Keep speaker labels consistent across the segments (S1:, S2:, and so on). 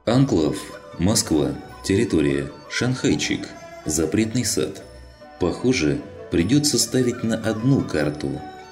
S1: Анклав, Москва, территория, Шанхайчик, запретный сад. Похоже, придется ставить на одну карту.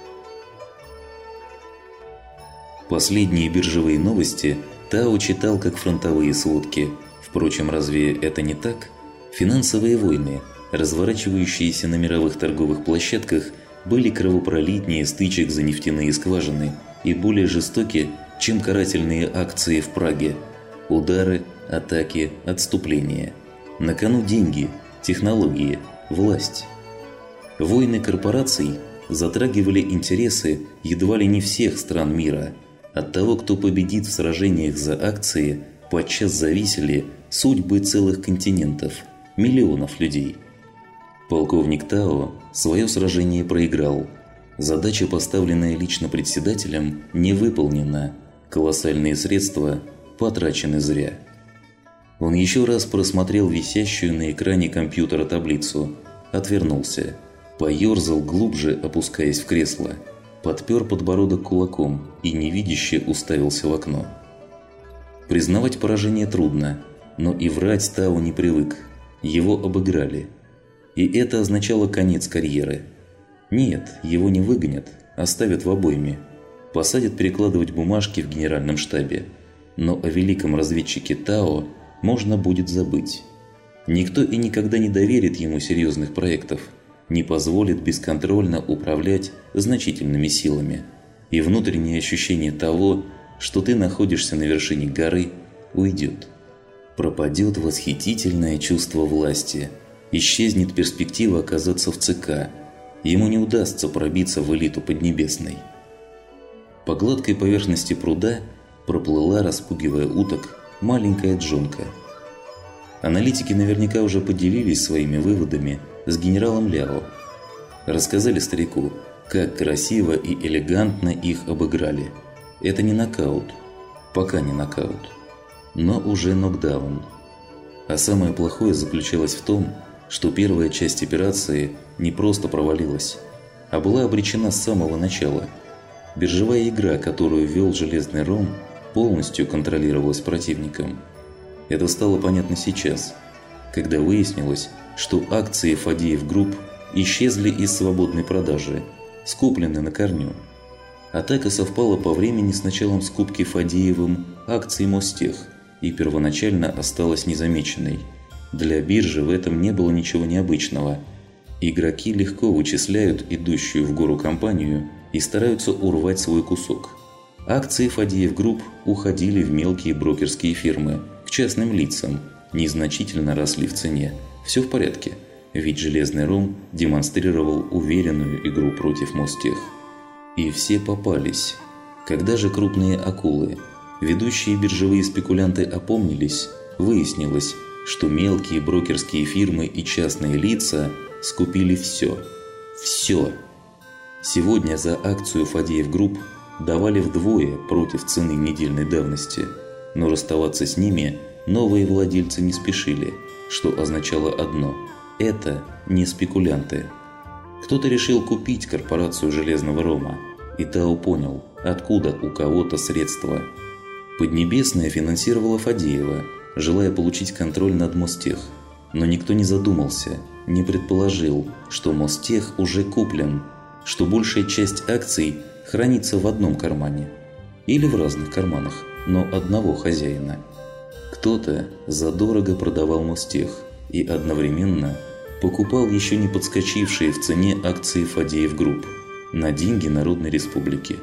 S1: Последние биржевые новости Тао читал как фронтовые сводки. Впрочем, разве это не так? Финансовые войны, разворачивающиеся на мировых торговых площадках, были кровопролитнее стычек за нефтяные скважины и более жестоки, чем карательные акции в Праге. Удары, атаки, отступления. На кону деньги, технологии, власть. Войны корпораций затрагивали интересы едва ли не всех стран мира. От того, кто победит в сражениях за акции, подчас зависели судьбы целых континентов, миллионов людей. Полковник Тао свое сражение проиграл. Задача, поставленная лично председателем, не выполнена. Колоссальные средства потрачены зря. Он еще раз просмотрел висящую на экране компьютера таблицу, отвернулся, поерзал глубже, опускаясь в кресло, подпер подбородок кулаком и невидяще уставился в окно. Признавать поражение трудно, но и врать Тао не привык. Его обыграли. И это означало конец карьеры. Нет, его не выгонят, оставят в обойме. Посадят перекладывать бумажки в генеральном штабе. Но о великом разведчике Тао можно будет забыть. Никто и никогда не доверит ему серьезных проектов, не позволит бесконтрольно управлять значительными силами. И внутреннее ощущение того, что ты находишься на вершине горы, уйдет. Пропадет восхитительное чувство власти. Исчезнет перспектива оказаться в ЦК. Ему не удастся пробиться в элиту Поднебесной. По гладкой поверхности пруда проплыла, распугивая уток, маленькая джонка. Аналитики наверняка уже поделились своими выводами с генералом Ляо. Рассказали старику, как красиво и элегантно их обыграли. Это не нокаут. Пока не нокаут. Но уже нокдаун. А самое плохое заключалось в том, что первая часть операции не просто провалилась, а была обречена с самого начала. Биржевая игра, которую вел Железный Ром, полностью контролировалась противником. Это стало понятно сейчас, когда выяснилось, что акции Фадеев Групп исчезли из свободной продажи, скуплены на корню. Атака совпала по времени с началом скупки Фадеевым акций Мостех и первоначально осталась незамеченной. Для биржи в этом не было ничего необычного. Игроки легко вычисляют идущую в гору компанию и стараются урвать свой кусок. Акции Фадеев Групп уходили в мелкие брокерские фирмы, к частным лицам, незначительно росли в цене. Все в порядке, ведь Железный Ром демонстрировал уверенную игру против Мостех. И все попались. Когда же крупные акулы, ведущие биржевые спекулянты, опомнились, выяснилось, что мелкие брокерские фирмы и частные лица скупили все. Все. Сегодня за акцию Фадеев Групп давали вдвое против цены недельной давности, но расставаться с ними новые владельцы не спешили, что означало одно – это не спекулянты. Кто-то решил купить корпорацию Железного Рома, и Тао понял, откуда у кого-то средства. Поднебесная финансировала Фадеева, желая получить контроль над Мостех, но никто не задумался, не предположил, что Мостех уже куплен, что большая часть акций хранится в одном кармане или в разных карманах, но одного хозяина. Кто-то задорого продавал Мостех и одновременно покупал еще не подскочившие в цене акции Фадеев Групп на деньги Народной Республики.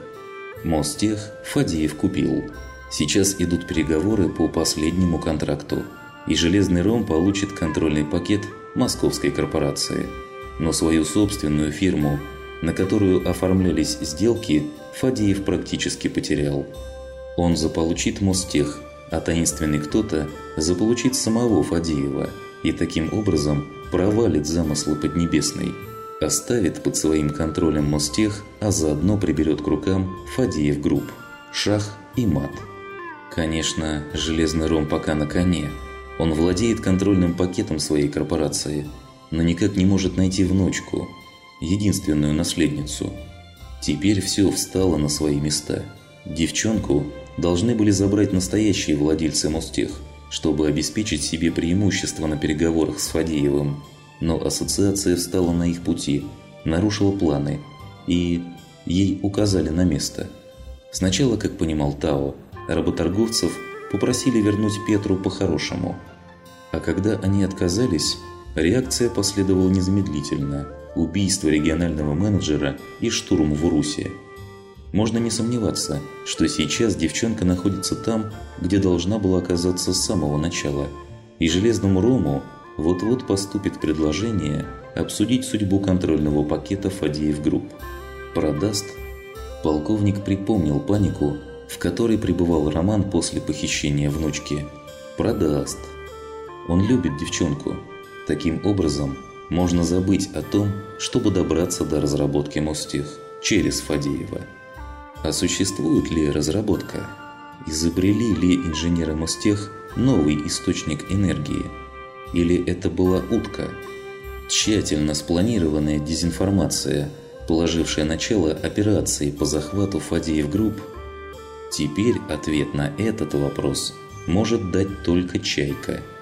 S1: Мостех Фадеев купил. Сейчас идут переговоры по последнему контракту, и Железный Ром получит контрольный пакет московской корпорации. Но свою собственную фирму, на которую оформлялись сделки, Фадеев практически потерял. Он заполучит Мостех, а таинственный кто-то заполучит самого Фадеева и таким образом провалит замыслы Поднебесной, оставит под своим контролем Мостех, а заодно приберет к рукам Фадеев Групп. Шах и мат. Конечно, Железный Ром пока на коне. Он владеет контрольным пакетом своей корпорации, но никак не может найти внучку, единственную наследницу. Теперь все встало на свои места. Девчонку должны были забрать настоящие владельцы Мостех, чтобы обеспечить себе преимущество на переговорах с Фадеевым. Но ассоциация встала на их пути, нарушила планы, и ей указали на место. Сначала, как понимал Тао, работорговцев попросили вернуть Петру по-хорошему. А когда они отказались, реакция последовала незамедлительно – убийство регионального менеджера и штурм в Урусе. Можно не сомневаться, что сейчас девчонка находится там, где должна была оказаться с самого начала, и Железному Рому вот-вот поступит предложение обсудить судьбу контрольного пакета Фадеев Групп. Продаст? Полковник припомнил панику, в которой пребывал Роман после похищения внучки. Продаст. Он любит девчонку. Таким образом, можно забыть о том, чтобы добраться до разработки Мостех через Фадеева. А существует ли разработка? Изобрели ли инженеры Мостех новый источник энергии? Или это была утка? Тщательно спланированная дезинформация, положившая начало операции по захвату Фадеев Групп? Теперь ответ на этот вопрос может дать только Чайка.